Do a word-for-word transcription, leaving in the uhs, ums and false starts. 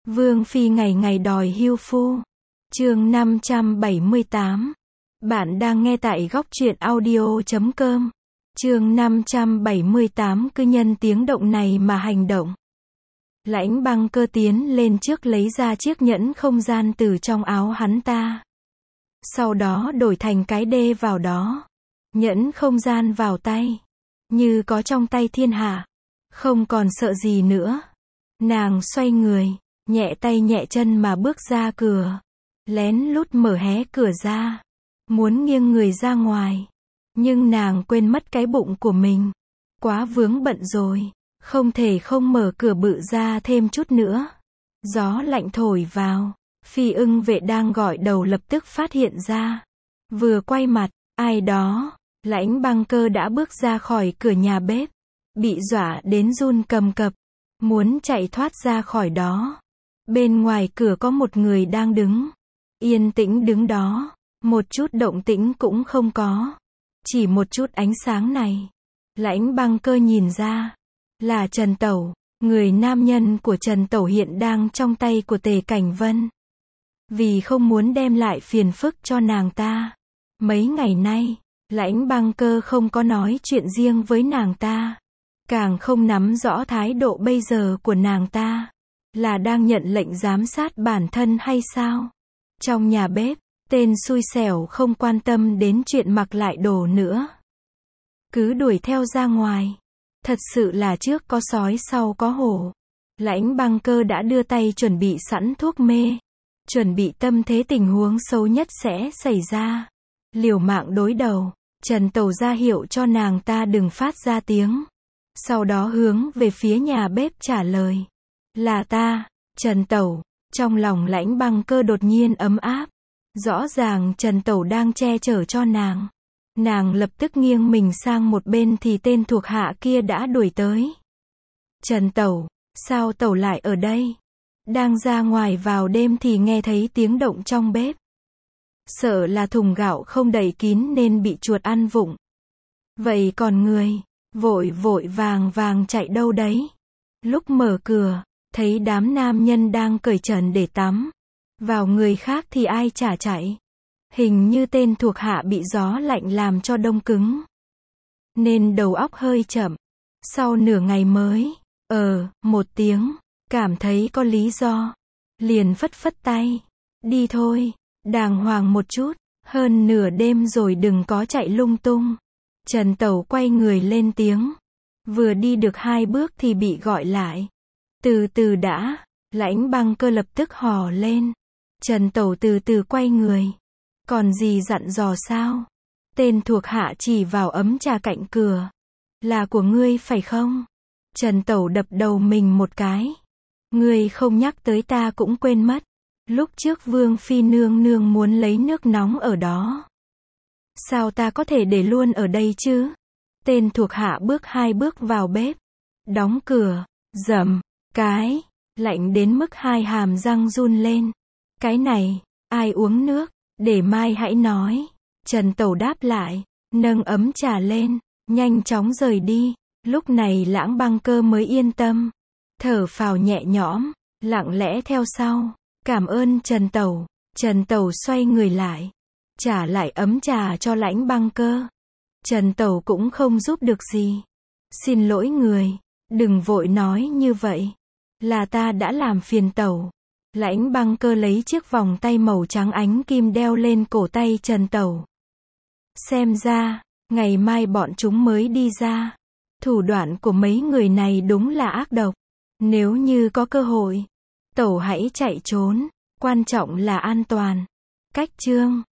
Vương phi ngày ngày đòi hưu phu. Chương năm trăm bảy mươi tám. Bạn đang nghe tại góc truyện audio chấm com. Chương năm trăm bảy mươi tám cứ nhân tiếng động này mà hành động. Lãnh Băng Cơ tiến lên trước lấy ra chiếc nhẫn không gian từ trong áo hắn ta. Sau đó đổi thành cái đê vào đó. Nhẫn không gian vào tay. Như có trong tay thiên hạ. Không còn sợ gì nữa. Nàng xoay người, nhẹ tay nhẹ chân mà bước ra cửa. Lén lút mở hé cửa ra. Muốn nghiêng người ra ngoài. Nhưng nàng quên mất cái bụng của mình. Quá vướng bận rồi. Không thể không mở cửa bự ra thêm chút nữa. Gió lạnh thổi vào. Phi ưng vệ đang gọi đầu lập tức phát hiện ra. Vừa quay mặt, ai đó. Lãnh Băng Cơ đã bước ra khỏi cửa nhà bếp. Bị dọa đến run cầm cập. Muốn chạy thoát ra khỏi đó. Bên ngoài cửa có một người đang đứng. Yên tĩnh đứng đó. Một chút động tĩnh cũng không có. Chỉ một chút ánh sáng này. Lãnh Băng Cơ nhìn ra. Là Trần Tẩu. Người nam nhân của Trần Tẩu hiện đang trong tay của Tề Cảnh Vân. Vì không muốn đem lại phiền phức cho nàng ta. Mấy ngày nay, Lãnh Băng Cơ không có nói chuyện riêng với nàng ta. Càng không nắm rõ thái độ bây giờ của nàng ta. Là đang nhận lệnh giám sát bản thân hay sao? Trong nhà bếp, tên xui xẻo không quan tâm đến chuyện mặc lại đồ nữa. Cứ đuổi theo ra ngoài. Thật sự là trước có sói sau có hổ. Lãnh Băng Cơ đã đưa tay chuẩn bị sẵn thuốc mê. Chuẩn bị tâm thế tình huống xấu nhất sẽ xảy ra. Liều mạng đối đầu. Trần Tẩu ra hiệu cho nàng ta đừng phát ra tiếng. Sau đó hướng về phía nhà bếp trả lời. Là ta, Trần Tẩu. Trong lòng Lãnh Băng Cơ đột nhiên ấm áp. Rõ ràng Trần Tẩu đang che chở cho nàng. Nàng lập tức nghiêng mình sang một bên thì tên thuộc hạ kia đã đuổi tới. Trần Tẩu, sao Tẩu lại ở đây? Đang ra ngoài vào đêm thì nghe thấy tiếng động trong bếp. Sợ là thùng gạo không đậy kín nên bị chuột ăn vụng. Vậy còn người, vội vội vàng vàng chạy đâu đấy? Lúc mở cửa, thấy đám nam nhân đang cởi trần để tắm. Vào người khác thì ai chả chạy. Hình như tên thuộc hạ bị gió lạnh làm cho đông cứng. Nên đầu óc hơi chậm. Sau nửa ngày mới, ờ, một tiếng, cảm thấy có lý do. Liền phất phất tay. Đi thôi, đàng hoàng một chút, hơn nửa đêm rồi đừng có chạy lung tung. Trần Tẩu quay người lên tiếng. Vừa đi được hai bước thì bị gọi lại. Từ từ đã, Lãnh Băng Cơ lập tức hò lên. Trần Tẩu từ từ quay người. Còn gì dặn dò sao? Tên thuộc hạ chỉ vào ấm trà cạnh cửa. Là của ngươi phải không? Trần Tẩu đập đầu mình một cái. Ngươi không nhắc tới ta cũng quên mất. Lúc trước Vương Phi nương nương muốn lấy nước nóng ở đó. Sao ta có thể để luôn ở đây chứ? Tên thuộc hạ bước hai bước vào bếp. Đóng cửa. Dầm. Cái. Lạnh đến mức hai hàm răng run lên. Cái này. Ai uống nước? Để mai hãy nói. Trần Tẩu đáp lại. Nâng ấm trà lên. Nhanh chóng rời đi. Lúc này Lãnh Băng Cơ mới yên tâm. Thở phào nhẹ nhõm. Lặng lẽ theo sau. Cảm ơn Trần Tẩu. Trần Tẩu xoay người lại. Trả lại ấm trà cho Lãnh Băng Cơ. Trần Tẩu cũng không giúp được gì. Xin lỗi người. Đừng vội nói như vậy. Là ta đã làm phiền Tẩu. Lãnh Băng Cơ lấy chiếc vòng tay màu trắng ánh kim đeo lên cổ tay Trần Tẩu. Xem ra, ngày mai bọn chúng mới đi ra. Thủ đoạn của mấy người này đúng là ác độc. Nếu như có cơ hội, Tẩu hãy chạy trốn. Quan trọng là an toàn. Cách chương